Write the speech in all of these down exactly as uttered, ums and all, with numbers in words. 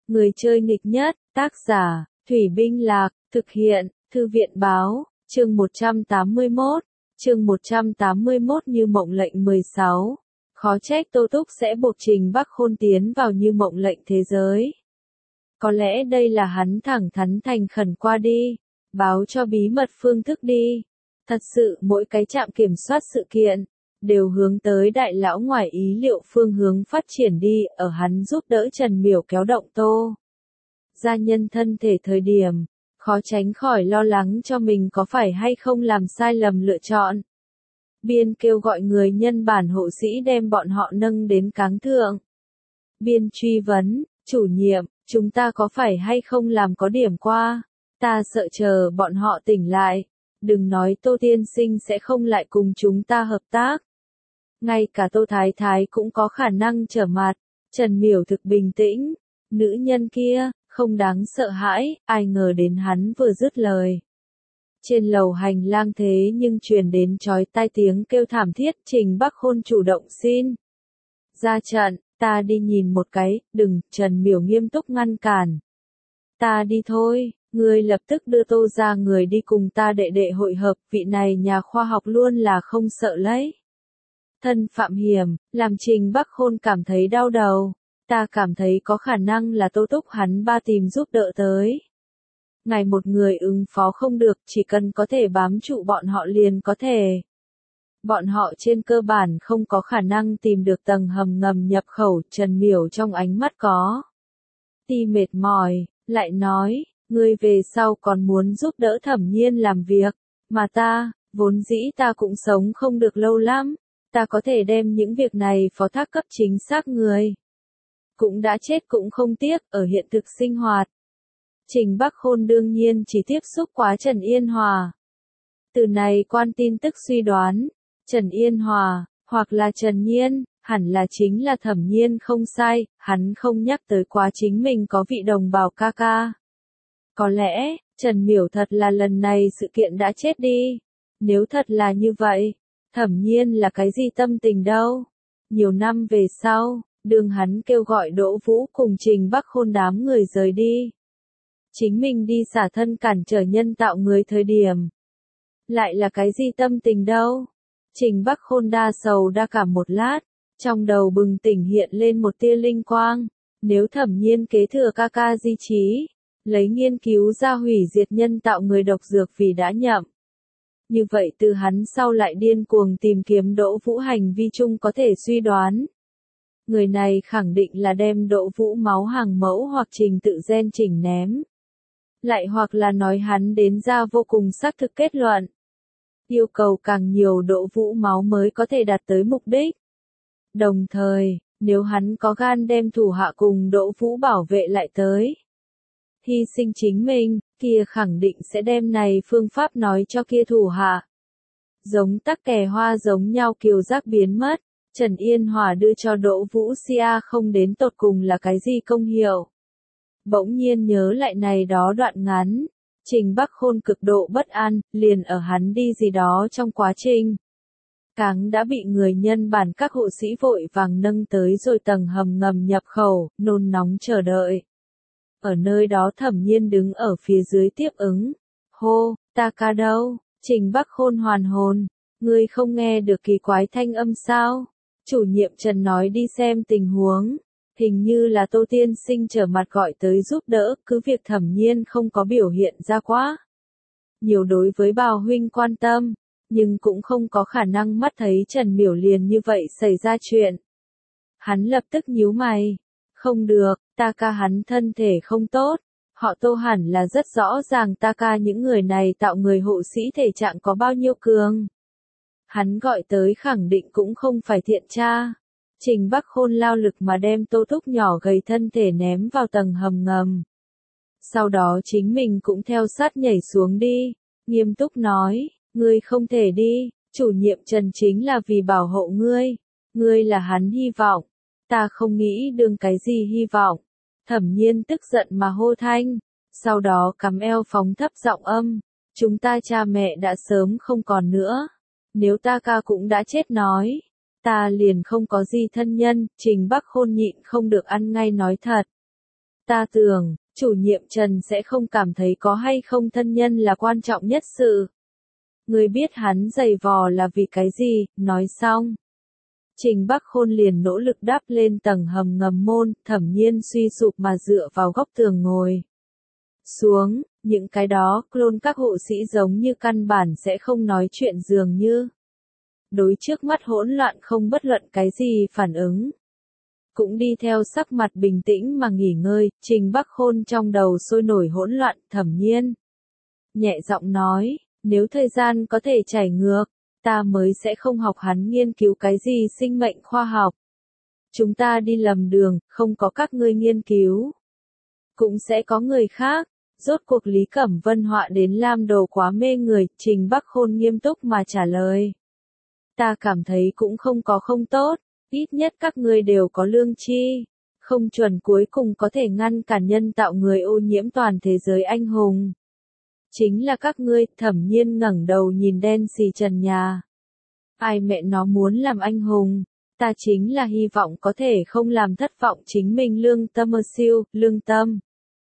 Người chơi nghịch nhất, tác giả, Thủy Binh Lạc, thực hiện, Thư viện báo, chương một trăm tám mươi mốt, chương một trăm tám mươi mốt Như Mộng Lệnh mười sáu. Khó trách Tô Túc sẽ buộc Trình Bắc Khôn tiến vào Như Mộng Lệnh thế giới. Có lẽ đây là hắn thẳng thắn thành khẩn qua đi, báo cho bí mật phương thức đi. Thật sự mỗi cái trạm kiểm soát sự kiện, đều hướng tới đại lão ngoài ý liệu phương hướng phát triển đi, ở hắn giúp đỡ Trần Miểu kéo động Tô gia nhân thân thể thời điểm, khó tránh khỏi lo lắng cho mình có phải hay không làm sai lầm lựa chọn. Biên kêu gọi người nhân bản hộ sĩ đem bọn họ nâng đến cáng thượng. Biên truy vấn, chủ nhiệm, chúng ta có phải hay không làm có điểm qua, ta sợ chờ bọn họ tỉnh lại, đừng nói Tô tiên sinh sẽ không lại cùng chúng ta hợp tác. Ngay cả Tô Thái Thái cũng có khả năng trở mặt. Trần Miểu thực bình tĩnh, nữ nhân kia, không đáng sợ hãi, ai ngờ đến hắn vừa dứt lời. Trên lầu hành lang thế nhưng truyền đến chói tai tiếng kêu thảm thiết. Trình Bắc Khôn chủ động xin ra trận, ta đi nhìn một cái, đừng, Trần Miểu nghiêm túc ngăn cản. Ta đi thôi, ngươi lập tức đưa Tô ra người đi cùng ta đệ đệ hội hợp, vị này nhà khoa học luôn là không sợ lấy thân phạm hiểm, làm Trình Bắc Khôn cảm thấy đau đầu. Ta cảm thấy có khả năng là Tô Túc hắn ba tìm giúp đỡ tới. Ngài một người ứng phó không được, chỉ cần có thể bám trụ bọn họ liền có thể. Bọn họ trên cơ bản không có khả năng tìm được tầng hầm ngầm nhập khẩu. Trần Miểu trong ánh mắt có ti mệt mỏi, lại nói, ngươi về sau còn muốn giúp đỡ Thẩm Nhiên làm việc, mà ta, vốn dĩ ta cũng sống không được lâu lắm. Ta có thể đem những việc này phó thác cấp chính xác người. Cũng đã chết cũng không tiếc, ở hiện thực sinh hoạt. Trình Bắc Khôn đương nhiên chỉ tiếp xúc quá Trần Yên Hòa. Từ này quan tin tức suy đoán, Trần Yên Hòa, hoặc là Trần Nhiên, hẳn là chính là Thẩm Nhiên không sai, hắn không nhắc tới quá chính mình có vị đồng bào ca ca. Có lẽ, Trần Miểu thật là lần này sự kiện đã chết đi. Nếu thật là như vậy, Thẩm Nhiên là cái gì tâm tình đâu. Nhiều năm về sau, đường hắn kêu gọi Đỗ Vũ cùng Trình Bắc Khôn đám người rời đi. Chính mình đi xả thân cản trở nhân tạo người thời điểm. Lại là cái gì tâm tình đâu. Trình Bắc Khôn đa sầu đa cảm một lát, trong đầu bừng tỉnh hiện lên một tia linh quang. Nếu Thẩm Nhiên kế thừa ca ca di trí, lấy nghiên cứu ra hủy diệt nhân tạo người độc dược vì đã nhậm. Như vậy từ hắn sau lại điên cuồng tìm kiếm Đỗ Vũ hành vi chung có thể suy đoán. Người này khẳng định là đem Đỗ Vũ máu hàng mẫu hoặc trình tự gen chỉnh ném. Lại hoặc là nói hắn đến ra vô cùng xác thực kết luận. Yêu cầu càng nhiều Đỗ Vũ máu mới có thể đạt tới mục đích. Đồng thời, nếu hắn có gan đem thủ hạ cùng Đỗ Vũ bảo vệ lại tới. Hy sinh chính mình, kia khẳng định sẽ đem này phương pháp nói cho kia thủ hạ. Giống tắc kè hoa giống nhau kiều giác biến mất. Trần Yên Hòa đưa cho Đỗ Vũ Sia không đến tột cùng là cái gì công hiệu. Bỗng nhiên nhớ lại này đó đoạn ngắn. Trình Bắc Khôn cực độ bất an, liền ở hắn đi gì đó trong quá trình. Cáng đã bị người nhân bản các hộ sĩ vội vàng nâng tới rồi tầng hầm ngầm nhập khẩu, nôn nóng chờ đợi. Ở nơi đó Thẩm Nhiên đứng ở phía dưới tiếp ứng. Hô, ta ca đâu? Trình Bắc Khôn hoàn hồn. Ngươi không nghe được kỳ quái thanh âm sao? Chủ nhiệm Trần nói đi xem tình huống. Hình như là Tô tiên sinh trở mặt gọi tới giúp đỡ, cứ việc Thẩm Nhiên không có biểu hiện ra quá nhiều đối với Bào huynh quan tâm, nhưng cũng không có khả năng mắt thấy Trần Miểu liền như vậy xảy ra chuyện. Hắn lập tức nhíu mày. Không được, ta ca hắn thân thể không tốt. Họ Tô hẳn là rất rõ ràng ta ca những người này tạo người hộ sĩ thể trạng có bao nhiêu cường. Hắn gọi tới khẳng định cũng không phải thiện tra. Trình Bắc Khôn lao lực mà đem Tô Túc nhỏ gầy thân thể ném vào tầng hầm ngầm. Sau đó chính mình cũng theo sát nhảy xuống đi. Nghiêm túc nói, ngươi không thể đi, chủ nhiệm Trần chính là vì bảo hộ ngươi. Ngươi là hắn hy vọng. Ta không nghĩ đương cái gì hy vọng. Thẩm Nhiên tức giận mà hô thanh. Sau đó cắm eo phóng thấp giọng âm. Chúng ta cha mẹ đã sớm không còn nữa. Nếu ta ca cũng đã chết nói. Ta liền không có gì thân nhân. Trình Bắc Khôn nhịn không được ăn ngay nói thật. Ta tưởng, chủ nhiệm Trần sẽ không cảm thấy có hay không thân nhân là quan trọng nhất sự. Ngươi biết hắn giày vò là vì cái gì, nói xong. Trình Bắc Khôn liền nỗ lực đáp lên tầng hầm ngầm môn, Thẩm Nhiên suy sụp mà dựa vào góc tường ngồi xuống, những cái đó, clone các hộ sĩ giống như căn bản sẽ không nói chuyện dường như. Đối trước mắt hỗn loạn không bất luận cái gì phản ứng. Cũng đi theo sắc mặt bình tĩnh mà nghỉ ngơi, Trình Bắc Khôn trong đầu sôi nổi hỗn loạn, Thẩm Nhiên nhẹ giọng nói, nếu thời gian có thể chảy ngược, ta mới sẽ không học hắn nghiên cứu cái gì sinh mệnh khoa học. Chúng ta đi lầm đường, không có các ngươi nghiên cứu. Cũng sẽ có người khác. Rốt cuộc Lý Cẩm Vân họa đến Lam Đồ quá mê người, Trình Bắc Khôn nghiêm túc mà trả lời. Ta cảm thấy cũng không có không tốt, ít nhất các ngươi đều có lương tri. Không chuẩn cuối cùng có thể ngăn cản nhân tạo người ô nhiễm toàn thế giới anh hùng. Chính là các ngươi, Thẩm Nhiên ngẩng đầu nhìn đen xì trần nhà. Ai mẹ nó muốn làm anh hùng, ta chính là hy vọng có thể không làm thất vọng chính mình lương tâm ơ siêu, lương tâm.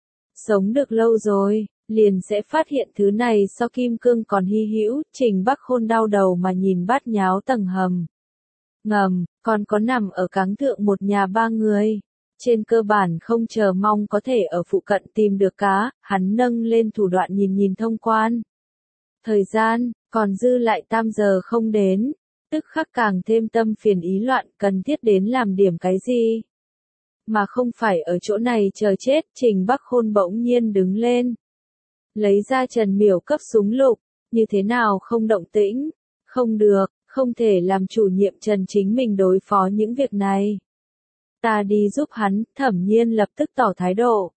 Sống được lâu rồi, liền sẽ phát hiện thứ này so kim cương còn hy hữu, Trình Bắc Khôn đau đầu mà nhìn bát nháo tầng hầm. Ngầm, còn có nằm ở cáng thượng một nhà ba người. Trên cơ bản không chờ mong có thể ở phụ cận tìm được cá, hắn nâng lên thủ đoạn nhìn nhìn thông quan. Thời gian, còn dư lại tam giờ không đến, tức khắc càng thêm tâm phiền ý loạn, cần thiết đến làm điểm cái gì. Mà không phải ở chỗ này chờ chết, Trình Bắc Khôn bỗng nhiên đứng lên. Lấy ra Trần Miểu cấp súng lục, như thế nào không động tĩnh, không được, không thể làm chủ nhiệm Trần chính mình đối phó những việc này. Ta đi giúp hắn, Thẩm Nhiên lập tức tỏ thái độ.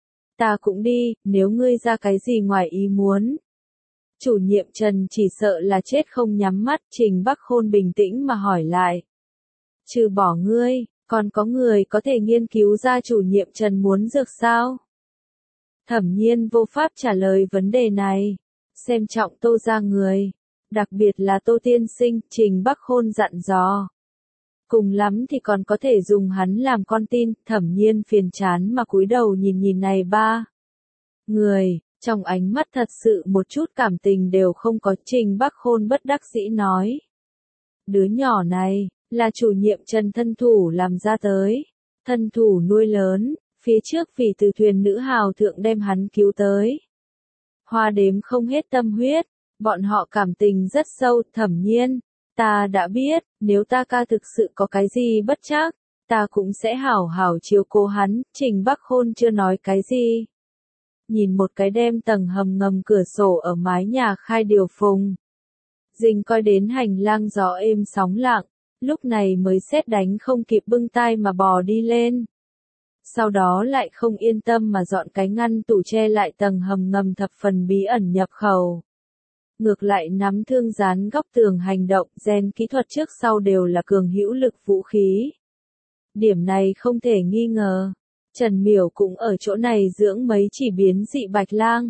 Ta cũng đi, nếu ngươi ra cái gì ngoài ý muốn. Chủ nhiệm Trần chỉ sợ là chết không nhắm mắt, Trình Bắc Khôn bình tĩnh mà hỏi lại. Trừ bỏ ngươi, còn có người có thể nghiên cứu ra chủ nhiệm Trần muốn dược sao? Thẩm Nhiên vô pháp trả lời vấn đề này. Xem trọng Tô ra người. Đặc biệt là Tô tiên sinh, Trình Bắc Khôn dặn dò. Cùng lắm thì còn có thể dùng hắn làm con tin, Thẩm Nhiên phiền chán mà cúi đầu nhìn nhìn này ba. Người, trong ánh mắt thật sự một chút cảm tình đều không có, Trình Bắc Khôn bất đắc dĩ nói. Đứa nhỏ này, là chủ nhiệm Trần thân thủ làm ra tới. Thân thủ nuôi lớn, phía trước vì từ thuyền nữ hào thượng đem hắn cứu tới. Hoa đếm không hết tâm huyết, bọn họ cảm tình rất sâu, Thẩm Nhiên. Ta đã biết, nếu ta ca thực sự có cái gì bất trắc, ta cũng sẽ hảo hảo chiếu cố hắn, Trình Bắc Khôn chưa nói cái gì. Nhìn một cái đem tầng hầm ngầm cửa sổ ở mái nhà khai điều phùng. Dình coi đến hành lang gió êm sóng lặng, lúc này mới sét đánh không kịp bưng tay mà bò đi lên. Sau đó lại không yên tâm mà dọn cái ngăn tủ che lại tầng hầm ngầm thập phần bí ẩn nhập khẩu. Ngược lại nắm thương dán góc tường hành động, gen kỹ thuật trước sau đều là cường hữu lực vũ khí. Điểm này không thể nghi ngờ. Trần Miểu cũng ở chỗ này dưỡng mấy chỉ biến dị bạch lang.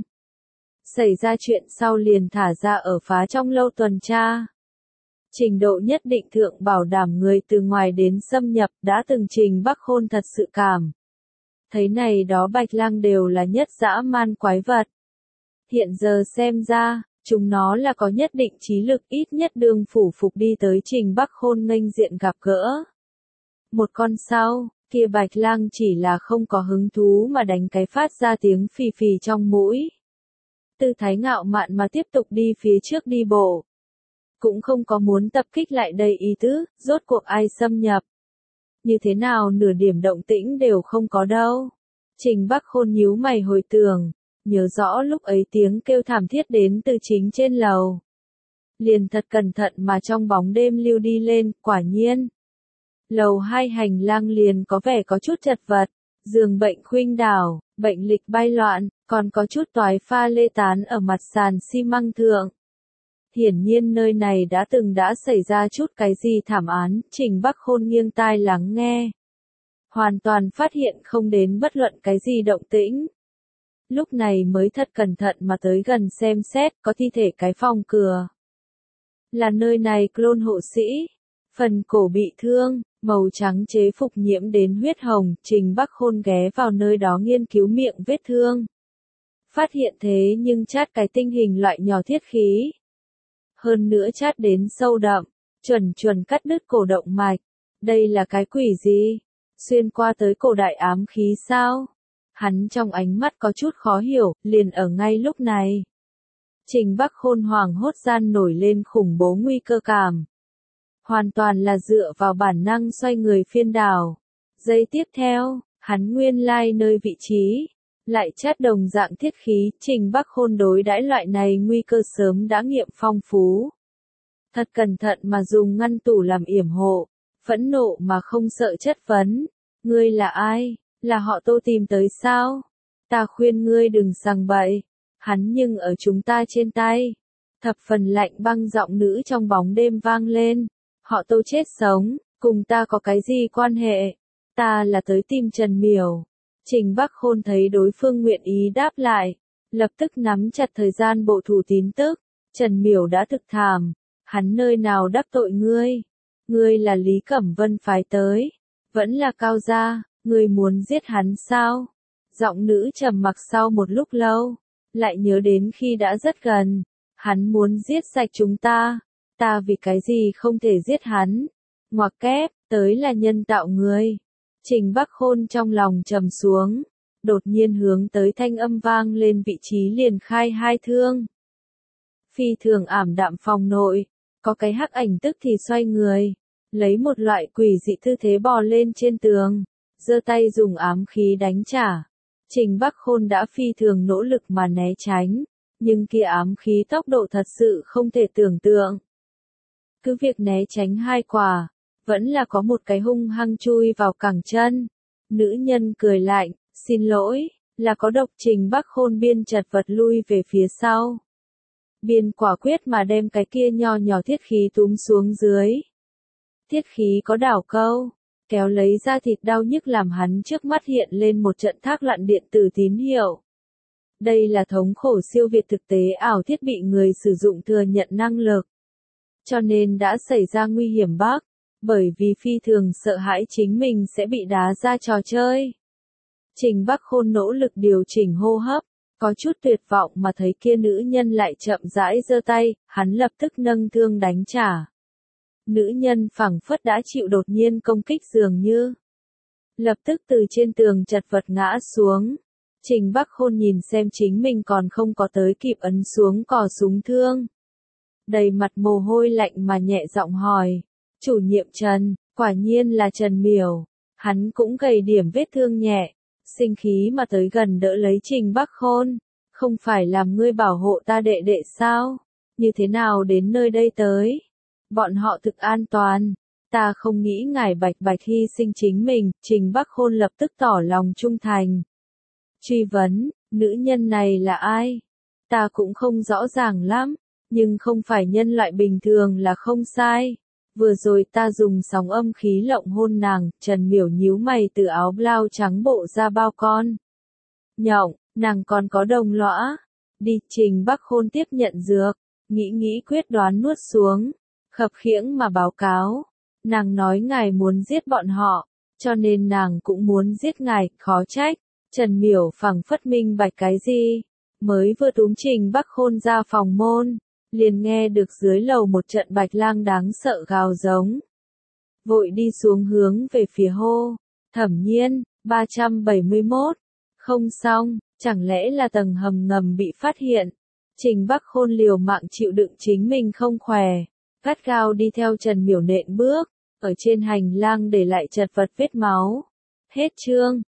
Xảy ra chuyện sau liền thả ra ở phá trong lâu tuần tra. Trình độ nhất định thượng bảo đảm người từ ngoài đến xâm nhập, đã từng Trình Bắc Khôn thật sự cảm. Thấy này đó bạch lang đều là nhất dã man quái vật. Hiện giờ xem ra, chúng nó là có nhất định trí lực, ít nhất đường phủ phục đi tới Trình Bắc Khôn nghênh diện gặp gỡ. Một con sau, kia bạch lang chỉ là không có hứng thú mà đánh cái phát ra tiếng phì phì trong mũi. Tư thái ngạo mạn mà tiếp tục đi phía trước đi bộ. Cũng không có muốn tập kích lại đây ý tứ, rốt cuộc ai xâm nhập. Như thế nào nửa điểm động tĩnh đều không có đâu. Trình Bắc Khôn nhíu mày hồi tưởng, nhớ rõ lúc ấy tiếng kêu thảm thiết đến từ chính trên lầu. Liền thật cẩn thận mà trong bóng đêm lưu đi lên, quả nhiên. Lầu hai hành lang liền có vẻ có chút chật vật, giường bệnh khuynh đảo, bệnh lịch bay loạn, còn có chút toái pha lê tán ở mặt sàn xi măng thượng. Hiển nhiên nơi này đã từng đã xảy ra chút cái gì thảm án, Trình Bắc Khôn nghiêng tai lắng nghe. Hoàn toàn phát hiện không đến bất luận cái gì động tĩnh. Lúc này mới thật cẩn thận mà tới gần xem xét, có thi thể cái phòng cửa. Là nơi này clone hộ sĩ, phần cổ bị thương, màu trắng chế phục nhiễm đến huyết hồng, Trình Bắc Khôn ghé vào nơi đó nghiên cứu miệng vết thương. Phát hiện thế nhưng chát cái tinh hình loại nhỏ thiết khí. Hơn nữa chát đến sâu đậm, chuẩn chuẩn cắt đứt cổ động mạch. Đây là cái quỷ gì? Xuyên qua tới cổ đại ám khí sao? Hắn trong ánh mắt có chút khó hiểu, liền ở ngay lúc này. Trình Bắc Khôn hoảng hốt gian nổi lên khủng bố nguy cơ cảm. Hoàn toàn là dựa vào bản năng xoay người phiên đảo. Giây tiếp theo, hắn nguyên lai nơi vị trí. Lại chát đồng dạng thiết khí, Trình Bắc Khôn đối đãi loại này nguy cơ sớm đã nghiệm phong phú. Thật cẩn thận mà dùng ngăn tủ làm yểm hộ, phẫn nộ mà không sợ chất vấn. Ngươi là ai? Là họ Tô tìm tới sao? Ta khuyên ngươi đừng sằng bậy. Hắn nhưng ở chúng ta trên tay. Thập phần lạnh băng giọng nữ trong bóng đêm vang lên. Họ Tô chết sống, cùng ta có cái gì quan hệ? Ta là tới tìm Trần Miểu. Trình Bắc Khôn thấy đối phương nguyện ý đáp lại, lập tức nắm chặt thời gian bộ thủ tín tức. Trần Miểu đã thực thảm, hắn nơi nào đắc tội ngươi? Ngươi là Lý Cẩm Vân phái tới, vẫn là Cao gia, ngươi muốn giết hắn sao? Giọng nữ trầm mặc sau một lúc lâu, lại nhớ đến khi đã rất gần, hắn muốn giết sạch chúng ta, ta vì cái gì không thể giết hắn? Ngoặc kép, tới là nhân tạo người. Trình Bắc Khôn trong lòng trầm xuống, đột nhiên hướng tới thanh âm vang lên vị trí liền khai hai thương. Phi thường ảm đạm phòng nội, có cái hắc ảnh tức thì xoay người, lấy một loại quỷ dị tư thế bò lên trên tường, giơ tay dùng ám khí đánh trả. Trình Bắc Khôn đã phi thường nỗ lực mà né tránh, nhưng kia ám khí tốc độ thật sự không thể tưởng tượng. Cứ việc né tránh hai quả, vẫn là có một cái hung hăng chui vào cẳng chân. Nữ nhân cười lạnh, xin lỗi, là có độc. Trình Bắc Khôn biên chật vật lui về phía sau. Biên quả quyết mà đem cái kia nho nhỏ thiết khí túm xuống dưới. Thiết khí có đảo câu, kéo lấy ra thịt đau nhức làm hắn trước mắt hiện lên một trận thác loạn điện tử tín hiệu. Đây là thống khổ siêu việt thực tế ảo thiết bị người sử dụng thừa nhận năng lực. Cho nên đã xảy ra nguy hiểm bắc, bởi vì phi thường sợ hãi chính mình sẽ bị đá ra trò chơi. Trình Bắc Khôn nỗ lực điều chỉnh hô hấp, có chút tuyệt vọng mà thấy kia nữ nhân lại chậm rãi giơ tay, hắn lập tức nâng thương đánh trả. Nữ nhân phảng phất đã chịu đột nhiên công kích dường như. Lập tức từ trên tường chật vật ngã xuống. Trình Bắc Khôn nhìn xem chính mình còn không có tới kịp ấn xuống cò súng thương. Đầy mặt mồ hôi lạnh mà nhẹ giọng hỏi. Chủ nhiệm Trần, quả nhiên là Trần Miểu. Hắn cũng gầy điểm vết thương nhẹ. Sinh khí mà tới gần đỡ lấy Trình Bắc Khôn. Không phải làm ngươi bảo hộ ta đệ đệ sao? Như thế nào đến nơi đây tới? Bọn họ thực an toàn. Ta không nghĩ ngài bạch bạch hy sinh chính mình. Trình Bắc Khôn lập tức tỏ lòng trung thành. Truy vấn, nữ nhân này là ai? Ta cũng không rõ ràng lắm, nhưng không phải nhân loại bình thường là không sai. Vừa rồi ta dùng sóng âm khí lộng hôn nàng. Trần Miểu nhíu mày từ áo blau trắng bộ ra bao con. Nhộng, nàng còn có đồng lõa. Đi. Trình Bắc Khôn tiếp nhận dược, nghĩ nghĩ quyết đoán nuốt xuống, khập khiễng mà báo cáo. Nàng nói ngài muốn giết bọn họ, cho nên nàng cũng muốn giết ngài, khó trách. Trần Miểu phảng phất minh bạch cái gì, mới vừa túm Trình Bắc Khôn ra phòng môn, liền nghe được dưới lầu một trận bạch lang đáng sợ gào giống. Vội đi xuống hướng về phía hô, Thẩm Nhiên, ba trăm bảy mươi mốt, không xong, chẳng lẽ là tầng hầm ngầm bị phát hiện. Trình Bắc Khôn liều mạng chịu đựng chính mình không khỏe, gắt gao đi theo Trần Miểu nện bước, ở trên hành lang để lại chật vật vết máu. Hết chương.